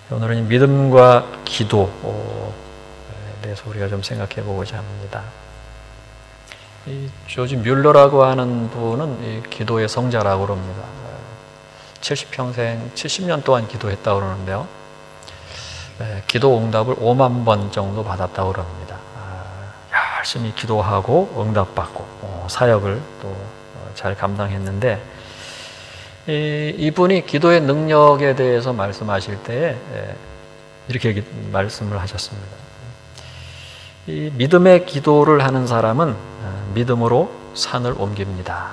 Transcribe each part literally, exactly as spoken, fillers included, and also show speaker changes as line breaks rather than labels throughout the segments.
오늘은 믿음과 기도에 대해서 우리가 좀 생각해 보고자 합니다. 이 조지 뮬러라고 하는 분은 이 기도의 성자라고 그럽니다. 칠십 평생, 칠십 년 동안 기도했다고 그러는데요. 기도 응답을 오만 번 정도 받았다고 그럽니다. 열심히 기도하고 응답받고 사역을 또 잘 감당했는데, 이분이 기도의 능력에 대해서 말씀하실 때에 이렇게 말씀을 하셨습니다. 이 믿음의 기도를 하는 사람은 믿음으로 산을 옮깁니다.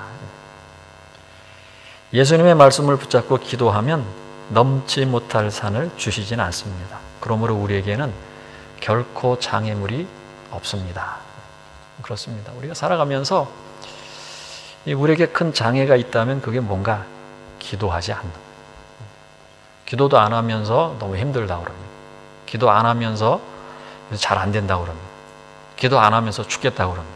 예수님의 말씀을 붙잡고 기도하면 넘지 못할 산을 주시진 않습니다. 그러므로 우리에게는 결코 장애물이 없습니다. 그렇습니다. 우리가 살아가면서 우리에게 큰 장애가 있다면 그게 뭔가? 기도하지 않는. 기도도 안 하면서 너무 힘들다고 그럽니다. 기도 안 하면서 잘 안 된다고 그럽니다. 기도 안 하면서 죽겠다고 그럽니다.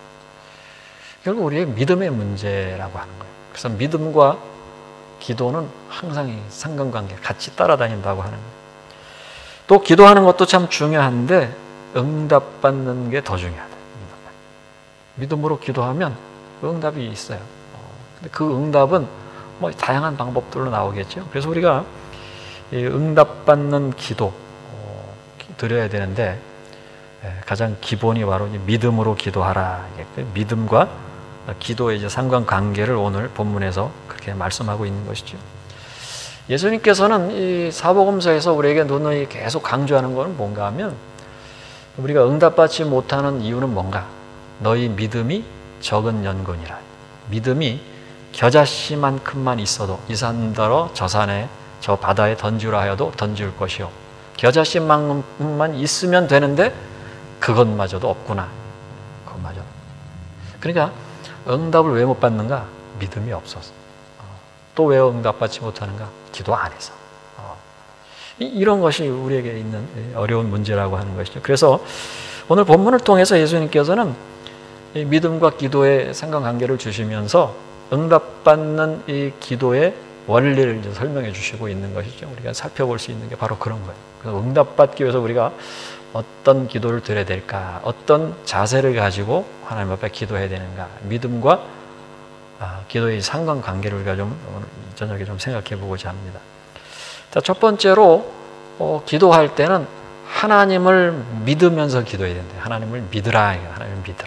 결국 우리의 믿음의 문제라고 하는 거예요. 그래서 믿음과 기도는 항상 상관관계, 같이 따라다닌다고 하는 거예요. 또 기도하는 것도 참 중요한데 응답받는 게 더 중요하다. 믿음으로 기도하면 응답이 있어요. 근데 그 응답은 뭐 다양한 방법들로 나오겠죠. 그래서 우리가 응답받는 기도 드려야 되는데 가장 기본이 바로 믿음으로 기도하라. 믿음과 기도의 이제 상관관계를 오늘 본문에서 그렇게 말씀하고 있는 것이죠. 예수님께서는 이 사복음서에서 우리에게 누누이 계속 강조하는 것은 뭔가 하면, 우리가 응답받지 못하는 이유는 뭔가? 너희 믿음이 적은 연곤이라. 믿음이 겨자씨만큼만 있어도 이 산더러 저 산에 저 바다에 던지라 하여도 던질 것이요, 겨자씨만큼만 있으면 되는데 그것마저도 없구나. 그것마저. 그러니까 응답을 왜 못 받는가? 믿음이 없어서. 또 왜 응답받지 못하는가? 기도 안 해서. 이런 것이 우리에게 있는 어려운 문제라고 하는 것이죠. 그래서 오늘 본문을 통해서 예수님께서는 믿음과 기도의 상관관계를 주시면서 응답받는 이 기도의 원리를 이제 설명해 주시고 있는 것이죠. 우리가 살펴볼 수 있는 게 바로 그런 거예요. 그래서 응답받기 위해서 우리가 어떤 기도를 드려야 될까? 어떤 자세를 가지고 하나님 앞에 기도해야 되는가? 믿음과 기도의 상관관계를 우리가 좀 오늘 저녁에 좀 생각해 보고자 합니다. 자, 첫 번째로 어, 기도할 때는 하나님을 믿으면서 기도해야 된다. 하나님을 믿으라. 하나님을 믿으라.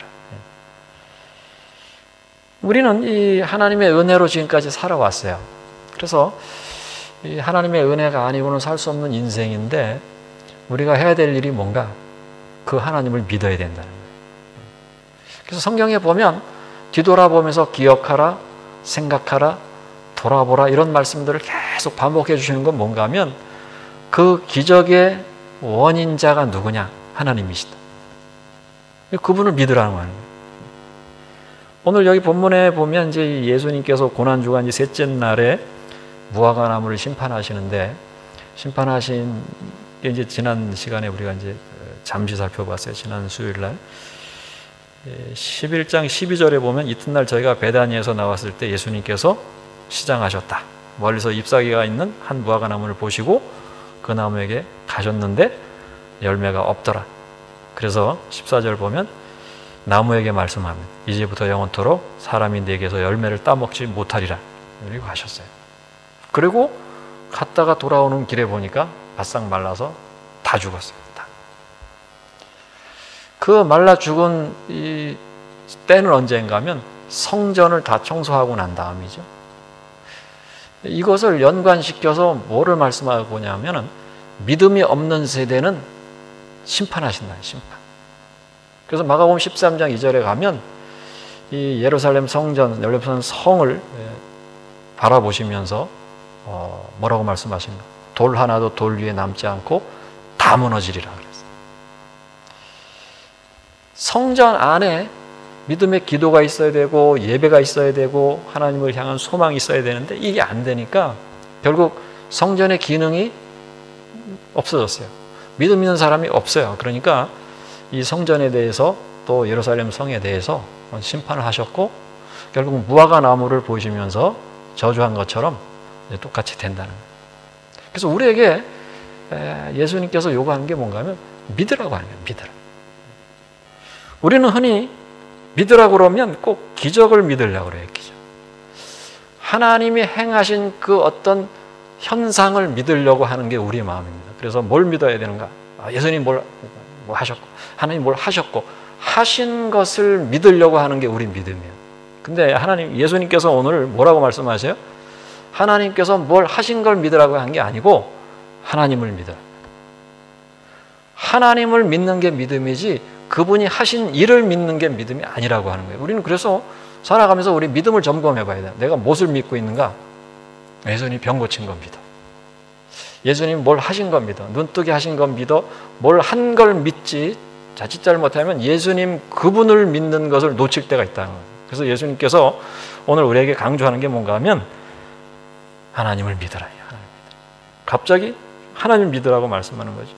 우리는 이 하나님의 은혜로 지금까지 살아왔어요. 그래서 이 하나님의 은혜가 아니고는 살 수 없는 인생인데, 우리가 해야 될 일이 뭔가? 그 하나님을 믿어야 된다는 거예요. 그래서 성경에 보면 뒤돌아보면서 기억하라, 생각하라, 돌아보라, 이런 말씀들을 계속 반복해 주시는 건 뭔가 하면, 그 기적의 원인자가 누구냐? 하나님이시다. 그분을 믿으라는 거예요. 오늘 여기 본문에 보면 이제 예수님께서 고난주간 셋째 날에 무화과 나무를 심판하시는데, 심판하신 게 이제 지난 시간에 우리가 이제 잠시 살펴봤어요. 지난 수요일 날. 십일 장 십이 절에 보면 이튿날 저희가 베다니에서 나왔을 때 예수님께서 시장하셨다. 멀리서 잎사귀가 있는 한 무화과 나무를 보시고 그 나무에게 가셨는데 열매가 없더라. 그래서 십사 절 보면 나무에게 말씀합니다. 이제부터 영원토록 사람이 내게서 열매를 따먹지 못하리라. 그리고 하셨어요. 그리고 갔다가 돌아오는 길에 보니까 바싹 말라서 다 죽었어요. 다. 그 말라 죽은 이 때는 언제인가 하면 성전을 다 청소하고 난 다음이죠. 이것을 연관시켜서 뭐를 말씀하고 있냐면은 믿음이 없는 세대는 심판하신다. 심판. 그래서 마가복음 십삼 장 이 절에 가면 이 예루살렘 성전, 예루살렘 성을 바라보시면서 어 뭐라고 말씀하십니까? 돌 하나도 돌 위에 남지 않고 다 무너지리라 그랬어요. 성전 안에 믿음의 기도가 있어야 되고 예배가 있어야 되고 하나님을 향한 소망이 있어야 되는데 이게 안 되니까 결국 성전의 기능이 없어졌어요. 믿음 있는 사람이 없어요. 그러니까 이 성전에 대해서 또 예루살렘 성에 대해서 심판을 하셨고, 결국 무화과 나무를 보시면서 저주한 것처럼 똑같이 된다는 거예요. 그래서 우리에게 예수님께서 요구하는 게 뭔가 하면 믿으라고 하는 거예요. 믿으라. 우리는 흔히 믿으라고 그러면 꼭 기적을 믿으려고 그래요. 기적. 하나님이 행하신 그 어떤 현상을 믿으려고 하는 게 우리의 마음입니다. 그래서 뭘 믿어야 되는가? 아, 예수님 뭘, 뭐 하셨고, 하나님 뭘 하셨고, 하신 것을 믿으려고 하는 게 우리 믿음이에요. 근데 하나님, 예수님께서 오늘 뭐라고 말씀하세요? 하나님께서 뭘 하신 걸 믿으라고 한 게 아니고 하나님을 믿어라. 하나님을 믿는 게 믿음이지 그분이 하신 일을 믿는 게 믿음이 아니라고 하는 거예요. 우리는 그래서 살아가면서 우리 믿음을 점검해 봐야 돼요. 내가 무엇을 믿고 있는가? 예수님 병 고친 건 믿어. 예수님 뭘 하신 건 믿어. 눈뜨게 하신 건 믿어. 뭘 한 걸 믿지. 자칫 잘못하면 예수님 그분을 믿는 것을 놓칠 때가 있다는 거예요. 그래서 예수님께서 오늘 우리에게 강조하는 게 뭔가 하면 하나님을 믿어라. 하나님 믿어라. 갑자기 하나님 믿으라고 말씀하는 거죠.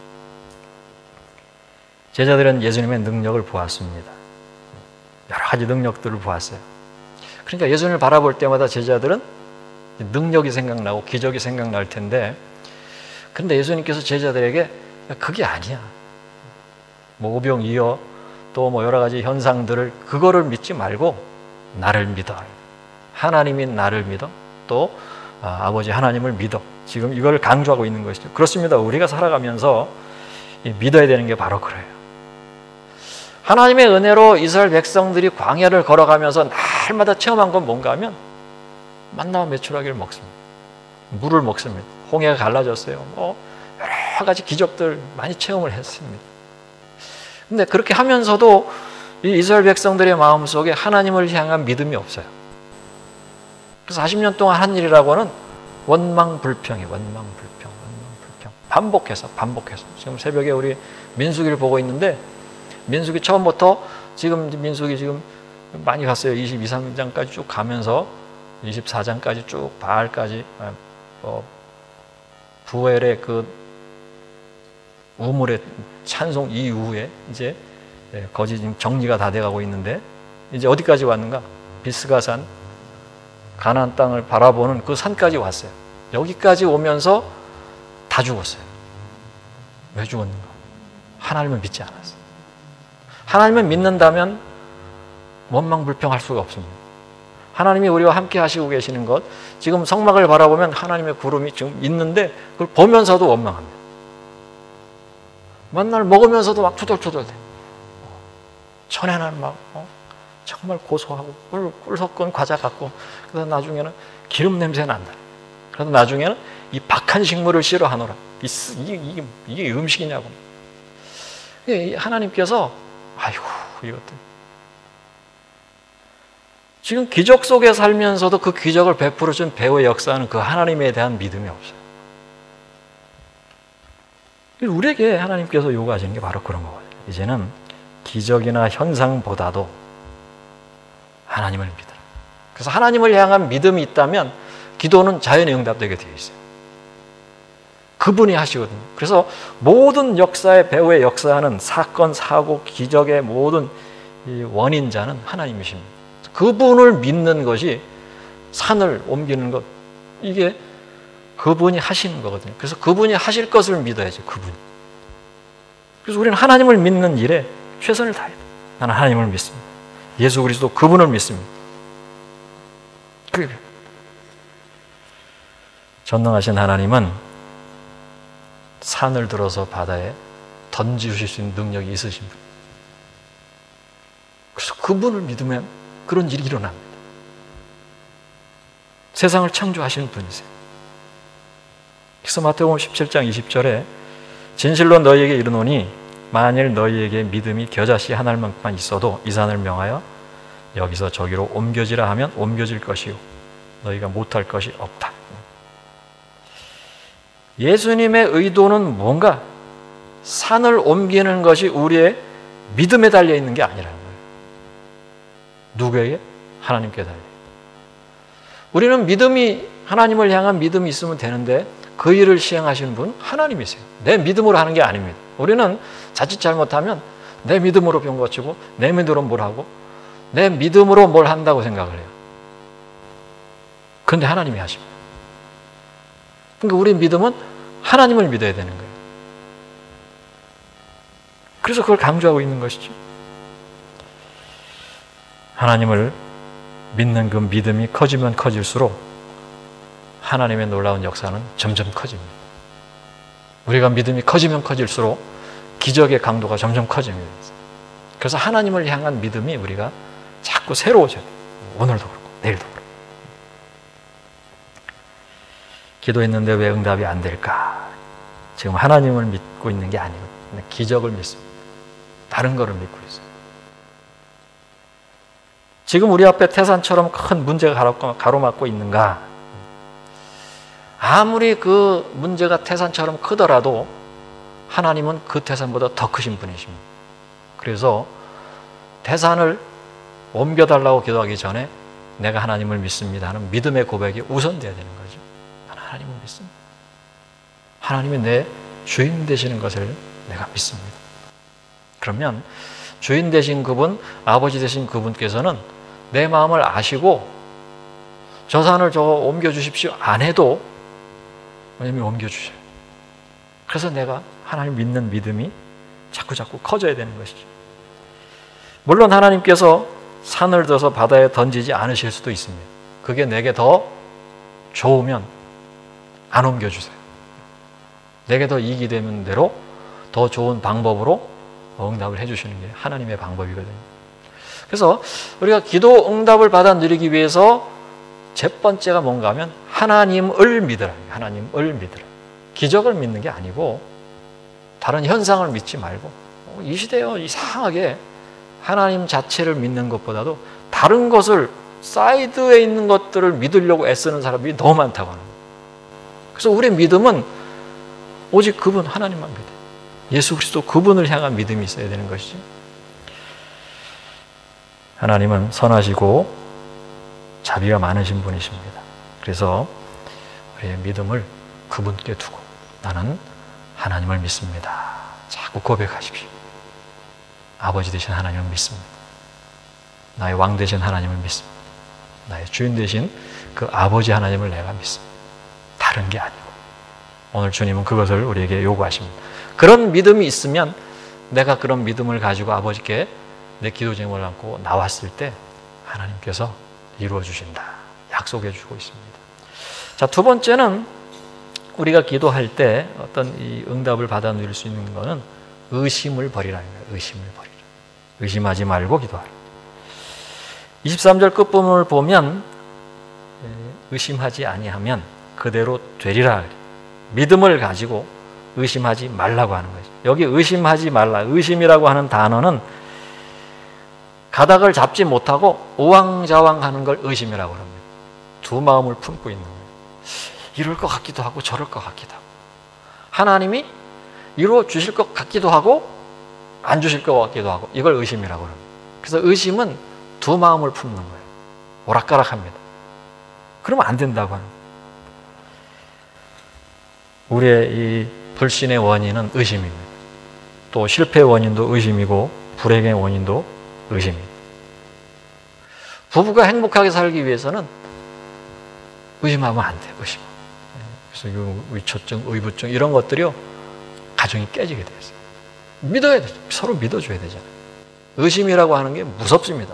제자들은 예수님의 능력을 보았습니다. 여러 가지 능력들을 보았어요. 그러니까 예수님을 바라볼 때마다 제자들은 능력이 생각나고 기적이 생각날 텐데, 그런데 예수님께서 제자들에게 그게 아니야. 뭐 오병이어 또 뭐 여러 가지 현상들을 그거를 믿지 말고 나를 믿어. 하나님이 나를 믿어. 또 아, 아버지 하나님을 믿어. 지금 이걸 강조하고 있는 것이죠. 그렇습니다. 우리가 살아가면서 믿어야 되는 게 바로 그래요. 하나님의 은혜로 이스라엘 백성들이 광야를 걸어가면서 날마다 체험한 건 뭔가 하면 만나와 메추라기를 먹습니다. 물을 먹습니다. 홍해가 갈라졌어요. 뭐 여러 가지 기적들 많이 체험을 했습니다. 근데 그렇게 하면서도 이 이스라엘 백성들의 마음속에 하나님을 향한 믿음이 없어요. 그래서 사십 년 동안 한 일이라고는 원망불평이 원망불평, 원망불평. 반복해서, 반복해서. 지금 새벽에 우리 민수기를 보고 있는데, 민수기 처음부터 지금 민수기 지금 많이 갔어요. 이십이, 삼 장까지 쭉 가면서 이십사 장까지 쭉 바알까지, 어, 부엘의 그 우물의 찬송 이후에 이제 거기 지금 정리가 다 돼가고 있는데, 이제 어디까지 왔는가? 비스가산, 가나안 땅을 바라보는 그 산까지 왔어요. 여기까지 오면서 다 죽었어요. 왜 죽었는가? 하나님을 믿지 않았어요. 하나님을 믿는다면 원망불평할 수가 없습니다. 하나님이 우리와 함께 하시고 계시는 것, 지금 성막을 바라보면 하나님의 구름이 지금 있는데 그걸 보면서도 원망합니다. 맨날 먹으면서도 막 투덜투덜 돼. 전에는 막 어? 정말 고소하고 꿀, 꿀 섞은 과자 같고, 그래서 나중에는 기름 냄새 난다. 그래서 나중에는 이 박한 식물을 싫어하노라. 이게, 이게, 이게 음식이냐고. 하나님께서 아이고 이것들 지금 기적 속에 살면서도 그 기적을 베풀어 준 배후의 역사는 그 하나님에 대한 믿음이 없어요. 우리에게 하나님께서 요구하시는 게 바로 그런 거거든요. 이제는 기적이나 현상보다도 하나님을 믿어라. 그래서 하나님을 향한 믿음이 있다면 기도는 자연히 응답되게 되어 있어요. 그분이 하시거든요. 그래서 모든 역사의 배후의 역사하는 사건, 사고, 기적의 모든 이 원인자는 하나님이십니다. 그분을 믿는 것이 산을 옮기는 것, 이게 그분이 하시는 거거든요. 그래서 그분이 하실 것을 믿어야죠. 그분이. 그래서 우리는 하나님을 믿는 일에 최선을 다해야 돼요. 나는 하나님을 믿습니다. 예수 그리스도 그분을 믿습니다. 그래. 전능하신 하나님은 산을 들어서 바다에 던지실 수 있는 능력이 있으신 분. 그래서 그분을 믿으면 그런 일이 일어납니다. 세상을 창조하시는 분이세요. 그래서 마태복음 십칠 장 이십 절에 진실로 너희에게 이르노니 만일 너희에게 믿음이 겨자씨 한 알만큼만 있어도 이 산을 명하여 여기서 저기로 옮겨지라 하면 옮겨질 것이요 너희가 못할 것이 없다. 예수님의 의도는 뭔가 산을 옮기는 것이 우리의 믿음에 달려있는 게 아니라는 거예요. 누구에게? 하나님께 달려. 우리는 믿음이, 하나님을 향한 믿음이 있으면 되는데 그 일을 시행하시는 분은 하나님이세요. 내 믿음으로 하는 게 아닙니다. 우리는 자칫 잘못하면 내 믿음으로 병 고치고 내 믿음으로 뭘 하고 내 믿음으로 뭘 한다고 생각을 해요. 그런데 하나님이 하십니다. 그러니까 우리 믿음은 하나님을 믿어야 되는 거예요. 그래서 그걸 강조하고 있는 것이죠. 하나님을 믿는 그 믿음이 커지면 커질수록 하나님의 놀라운 역사는 점점 커집니다. 우리가 믿음이 커지면 커질수록 기적의 강도가 점점 커집니다. 그래서 하나님을 향한 믿음이 우리가 자꾸 새로워져요. 오늘도 그렇고 내일도 그렇고. 기도했는데 왜 응답이 안 될까? 지금 하나님을 믿고 있는 게 아니고 기적을 믿습니다. 다른 거를 믿고 있어요. 지금 우리 앞에 태산처럼 큰 문제가 가로막고 있는가? 아무리 그 문제가 태산처럼 크더라도 하나님은 그 태산보다 더 크신 분이십니다. 그래서 태산을 옮겨달라고 기도하기 전에 내가 하나님을 믿습니다 하는 믿음의 고백이 우선돼야 되는 거죠. 나는 하나님을 믿습니다. 하나님이 내 주인 되시는 것을 내가 믿습니다. 그러면 주인 되신 그분, 아버지 되신 그분께서는 내 마음을 아시고 저 산을 저거 옮겨주십시오 안 해도 하나님이 옮겨주셔요. 그래서 내가 하나님 믿는 믿음이 자꾸 자꾸 커져야 되는 것이죠. 물론 하나님께서 산을 들어서 바다에 던지지 않으실 수도 있습니다. 그게 내게 더 좋으면 안 옮겨주세요. 내게 더 이익이 되는 대로 더 좋은 방법으로 응답을 해주시는 게 하나님의 방법이거든요. 그래서 우리가 기도 응답을 받아 누리기 위해서 첫 번째가 뭔가 하면 하나님을 믿으라. 하나님을 믿으라. 기적을 믿는 게 아니고 다른 현상을 믿지 말고 이 시대요 이상하게 하나님 자체를 믿는 것보다도 다른 것을 사이드에 있는 것들을 믿으려고 애쓰는 사람이 너무 많다고 하는 거예요. 그래서 우리의 믿음은 오직 그분 하나님만 믿어요. 예수 그리스도 그분을 향한 믿음이 있어야 되는 것이지. 하나님은 선하시고 자비가 많으신 분이십니다. 그래서 우리의 믿음을 그분께 두고 나는 하나님을 믿습니다. 자꾸 고백하십시오. 아버지 되신 하나님을 믿습니다. 나의 왕 되신 하나님을 믿습니다. 나의 주인 되신 그 아버지 하나님을 내가 믿습니다. 다른 게 아니고. 오늘 주님은 그것을 우리에게 요구하십니다. 그런 믿음이 있으면 내가 그런 믿음을 가지고 아버지께 내 기도 제목을 안고 나왔을 때 하나님께서 이루어 주신다. 약속해 주고 있습니다. 자, 두 번째는 우리가 기도할 때 어떤 이 응답을 받아 누릴 수 있는 것은 의심을 버리라는 거예요. 의심을 버리라. 의심하지 말고 기도하라. 이십삼 절 끝부분을 보면 의심하지 아니하면 그대로 되리라. 믿음을 가지고 의심하지 말라고 하는 거죠. 여기 의심하지 말라. 의심이라고 하는 단어는 가닥을 잡지 못하고 우왕좌왕하는 걸 의심이라고 합니다. 두 마음을 품고 있는 거예요. 이럴 것 같기도 하고 저럴 것 같기도 하고 하나님이 이루어 주실 것 같기도 하고 안 주실 것 같기도 하고 이걸 의심이라고 합니다. 그래서 의심은 두 마음을 품는 거예요. 오락가락합니다. 그러면 안 된다고 하는 거예요. 우리의 이 불신의 원인은 의심입니다. 또 실패의 원인도 의심이고 불행의 원인도 의심입니다. 부부가 행복하게 살기 위해서는 의심하면 안 돼요. 의심. 그래서 위초증, 의부증 이런 것들이요 가정이 깨지게 되어 있어요. 믿어야 되죠. 서로 믿어줘야 되잖아요. 의심이라고 하는 게 무섭습니다.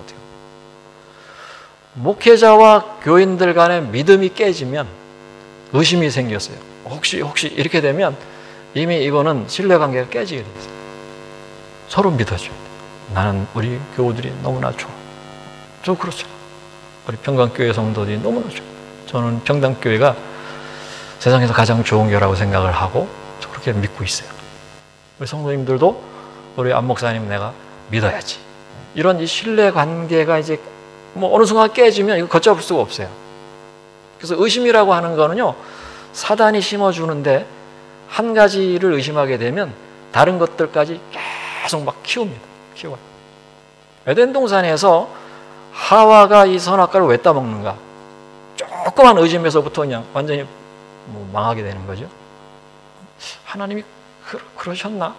목회자와 교인들 간의 믿음이 깨지면 의심이 생겼어요. 혹시 혹시 이렇게 되면 이미 이거는 신뢰관계가 깨지게 되어 있어요. 서로 믿어줘야 돼요. 나는 우리 교우들이 너무나 좋아. 저 그렇죠. 우리 평강교회 성도들이 너무나 좋아. 저는 평강교회가 세상에서 가장 좋은 교회라고 생각을 하고 저 그렇게 믿고 있어요. 우리 성도님들도 우리 안 목사님 내가 믿어야지. 이런 이 신뢰관계가 이제 뭐 어느 순간 깨지면 이거 걷잡을 수가 없어요. 그래서 의심이라고 하는 거는요 사단이 심어주는데 한 가지를 의심하게 되면 다른 것들까지 계속 막 키웁니다. 키워요. 에덴 동산에서 하와가 이 선악과를 왜 따먹는가? 조그만 의심에서부터 그냥 완전히 뭐 망하게 되는 거죠. 하나님이 그, 그러셨나?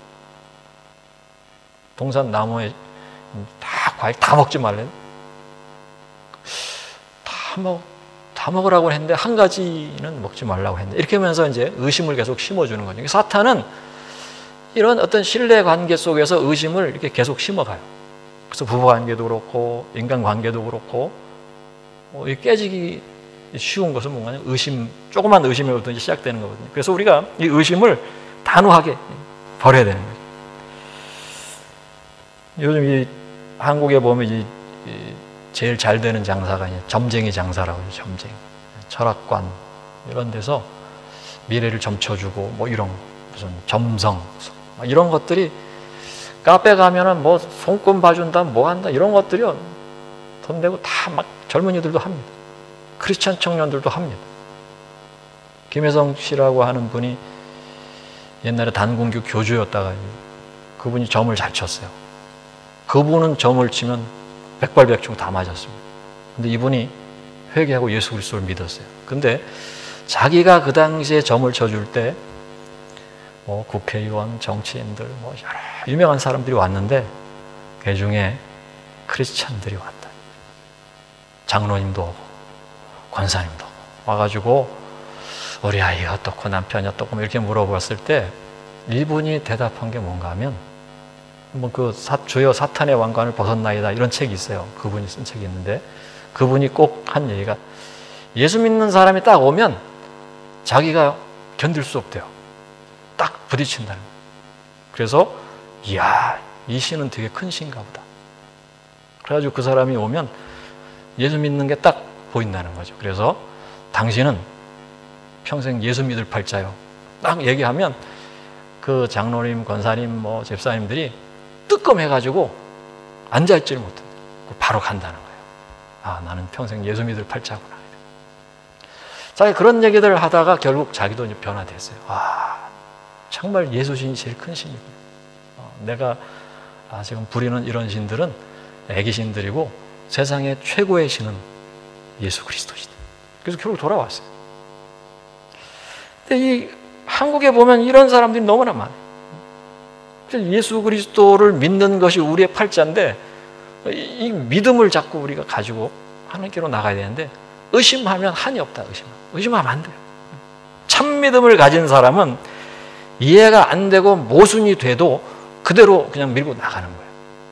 동산 나무에 다 과일 다 먹지 말래. 다 먹, 다 먹으라고 했는데 한 가지는 먹지 말라고 했는데 이렇게 하면서 이제 의심을 계속 심어주는 거죠. 사탄은 이런 어떤 신뢰 관계 속에서 의심을 이렇게 계속 심어가요. 그래서 부부 관계도 그렇고 인간 관계도 그렇고 어, 깨지기 쉬운 것은 뭔가 의심, 조그만 의심으로부터 이제 시작되는 거거든요. 그래서 우리가 이 의심을 단호하게 버려야 되는 거죠. 요즘 이 한국에 보면 이, 이 제일 잘 되는 장사가 이제 점쟁이 장사라고 하죠. 점쟁이, 철학관 이런 데서 미래를 점쳐주고 뭐 이런 무슨 점성 이런 것들이 카페 가면은 뭐 손금 봐준다 뭐 한다 이런 것들이요 돈 내고 다 막 젊은이들도 합니다. 크리스찬 청년들도 합니다. 김혜성 씨라고 하는 분이 옛날에 단군교 교주였다가 그분이 점을 잘 쳤어요. 그분은 점을 치면 백발백중 다 맞았습니다. 근데 이분이 회개하고 예수 그리스도를 믿었어요. 근데 자기가 그 당시에 점을 쳐줄 때 뭐 국회의원, 정치인들, 뭐 여러 유명한 사람들이 왔는데 그 중에 크리스찬들이 왔다. 장로님도 오고 권사님도 오고 와가지고 우리 아이 어떻고 남편이 어떻고 이렇게 물어봤을 때 이분이 대답한 게 뭔가 하면 뭐 그 주여 사탄의 왕관을 벗었나이다 이런 책이 있어요. 그분이 쓴 책이 있는데 그분이 꼭 한 얘기가 예수 믿는 사람이 딱 오면 자기가 견딜 수 없대요. 딱 부딪힌다는 거예요. 그래서 이야 이 신은 되게 큰 신가 보다. 그래가지고 그 사람이 오면 예수 믿는 게 딱 보인다는 거죠. 그래서 당신은 평생 예수 믿을 팔자요. 딱 얘기하면 그 장로님, 권사님, 뭐 집사님들이 뜨끔해가지고 앉아있지를 못해. 바로 간다는 거예요. 아 나는 평생 예수 믿을 팔자구나. 자기 그런 얘기들을 하다가 결국 자기도 이제 변화됐어요. 아 정말 예수신이 제일 큰 신이구나. 어, 내가 아, 지금 부리는 이런 신들은 애기신들이고 세상의 최고의 신은 예수 그리스도시다. 그래서 결국 돌아왔어요. 근데 이 한국에 보면 이런 사람들이 너무나 많아요. 예수 그리스도를 믿는 것이 우리의 팔자인데 이 믿음을 자꾸 우리가 가지고 하나님께로 나가야 되는데 의심하면 한이 없다. 의심하면, 의심하면 안 돼요. 참 믿음을 가진 사람은 이해가 안 되고 모순이 돼도 그대로 그냥 밀고 나가는 거예요.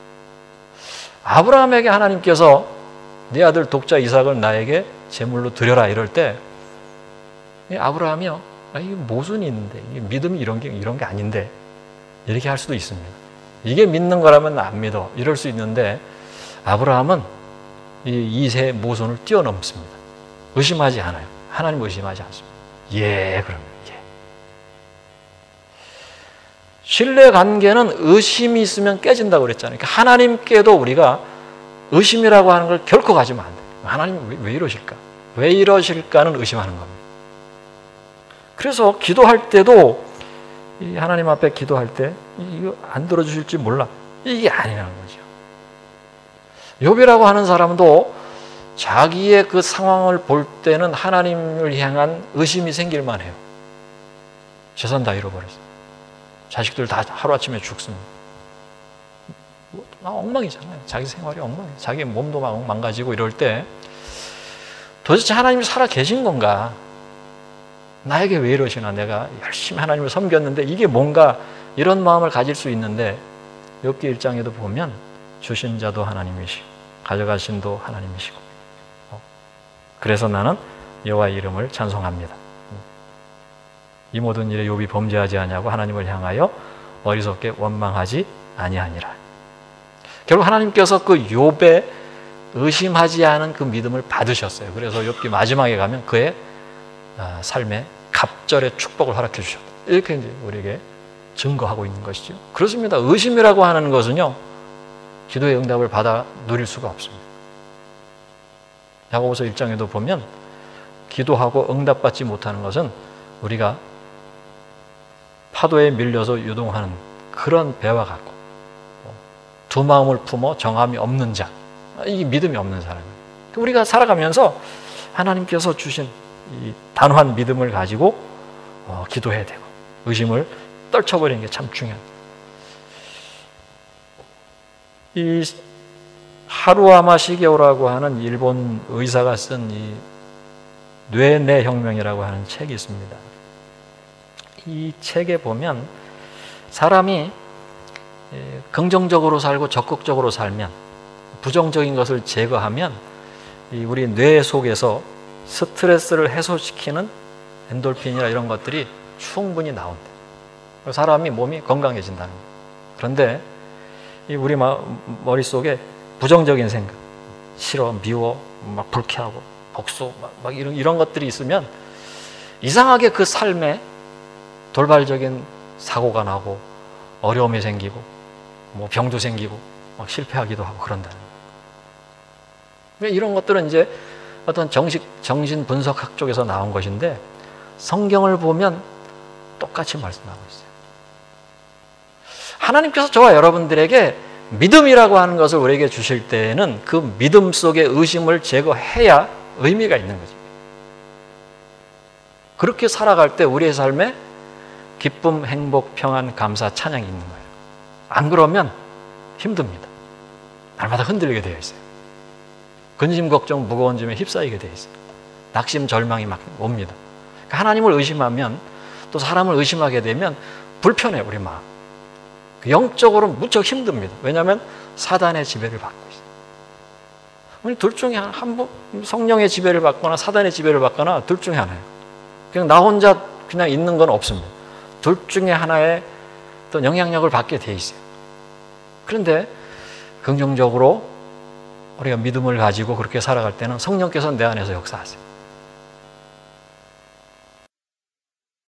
아브라함에게 하나님께서 네 아들 독자 이삭을 나에게 제물로 드려라 이럴 때 아브라함이요, 아, 이게 모순이 있는데 이게 믿음이 이런 게 이런 게 아닌데 이렇게 할 수도 있습니다. 이게 믿는 거라면 안 믿어 이럴 수 있는데 아브라함은 이 이세 모순을 뛰어넘습니다. 의심하지 않아요. 하나님 의심하지 않습니다. 예, 그러면 예. 신뢰 관계는 의심이 있으면 깨진다고 그랬잖아요. 그러니까 하나님께도 우리가 의심이라고 하는 걸 결코 가지면 안 돼요. 하나님 왜, 왜 이러실까? 왜 이러실까는 의심하는 겁니다. 그래서 기도할 때도 이 하나님 앞에 기도할 때 이거 안 들어주실지 몰라. 이게 아니라는 거죠. 욥이라고 하는 사람도 자기의 그 상황을 볼 때는 하나님을 향한 의심이 생길만 해요. 재산 다 잃어버렸어요. 자식들 다 하루아침에 죽습니다. 막 엉망이잖아요. 자기 생활이 엉망이에요. 자기 몸도 막 망가지고 이럴 때 도대체 하나님이 살아 계신 건가? 나에게 왜 이러시나? 내가 열심히 하나님을 섬겼는데 이게 뭔가 이런 마음을 가질 수 있는데 욥기 일 장에도 보면 주신 자도 하나님이시고 가져가신 도 하나님이시고 그래서 나는 여호와의 이름을 찬송합니다. 이 모든 일에 욥이 범죄하지 아니하고 하나님을 향하여 어리석게 원망하지 아니하니라. 결국 하나님께서 그 욥의 의심하지 않은 그 믿음을 받으셨어요. 그래서 욥기 마지막에 가면 그의 삶에 갑절의 축복을 허락해 주셨다. 이렇게 이제 우리에게 증거하고 있는 것이죠. 그렇습니다. 의심이라고 하는 것은요, 기도의 응답을 받아 누릴 수가 없습니다. 야고보서 일 장에도 보면 기도하고 응답받지 못하는 것은 우리가 파도에 밀려서 유동하는 그런 배와 같고 두 마음을 품어 정함이 없는 자, 이게 믿음이 없는 사람이에요. 우리가 살아가면서 하나님께서 주신 이 단호한 믿음을 가지고 어, 기도해야 되고 의심을 떨쳐버리는 게 참 중요합니다. 이 하루아마 시게오라고 하는 일본 의사가 쓴 이 뇌내 혁명이라고 하는 책이 있습니다. 이 책에 보면 사람이 긍정적으로 살고 적극적으로 살면, 부정적인 것을 제거하면 우리 뇌 속에서 스트레스를 해소시키는 엔돌핀이나 이런 것들이 충분히 나온다. 사람이 몸이 건강해진다는 거예요. 그런데 우리 머릿속에 부정적인 생각, 싫어, 미워, 막 불쾌하고 복수, 막, 막 이런, 이런 것들이 있으면 이상하게 그 삶에 돌발적인 사고가 나고 어려움이 생기고 뭐 병도 생기고 막 실패하기도 하고 그런다는 거예요. 이런 것들은 이제 어떤 정식, 정신 분석학 쪽에서 나온 것인데 성경을 보면 똑같이 말씀하고 있어요. 하나님께서 저와 여러분들에게 믿음이라고 하는 것을 우리에게 주실 때에는 그 믿음 속에 의심을 제거해야 의미가 있는 거죠. 그렇게 살아갈 때 우리의 삶에 기쁨, 행복, 평안, 감사, 찬양이 있는 거예요. 안 그러면 힘듭니다. 날마다 흔들리게 되어 있어요. 근심, 걱정, 무거운 짐에 휩싸이게 되어 있어요. 낙심, 절망이 막 옵니다. 하나님을 의심하면, 또 사람을 의심하게 되면 불편해요, 우리 마음. 영적으로 무척 힘듭니다. 왜냐하면 사단의 지배를 받고 있어요. 둘 중에 한 번, 성령의 지배를 받거나 사단의 지배를 받거나 둘 중에 하나예요. 그냥 나 혼자 그냥 있는 건 없습니다. 둘 중에 하나의 또 영향력을 받게 돼 있어요. 그런데 긍정적으로 우리가 믿음을 가지고 그렇게 살아갈 때는 성령께서 내 안에서 역사하세요.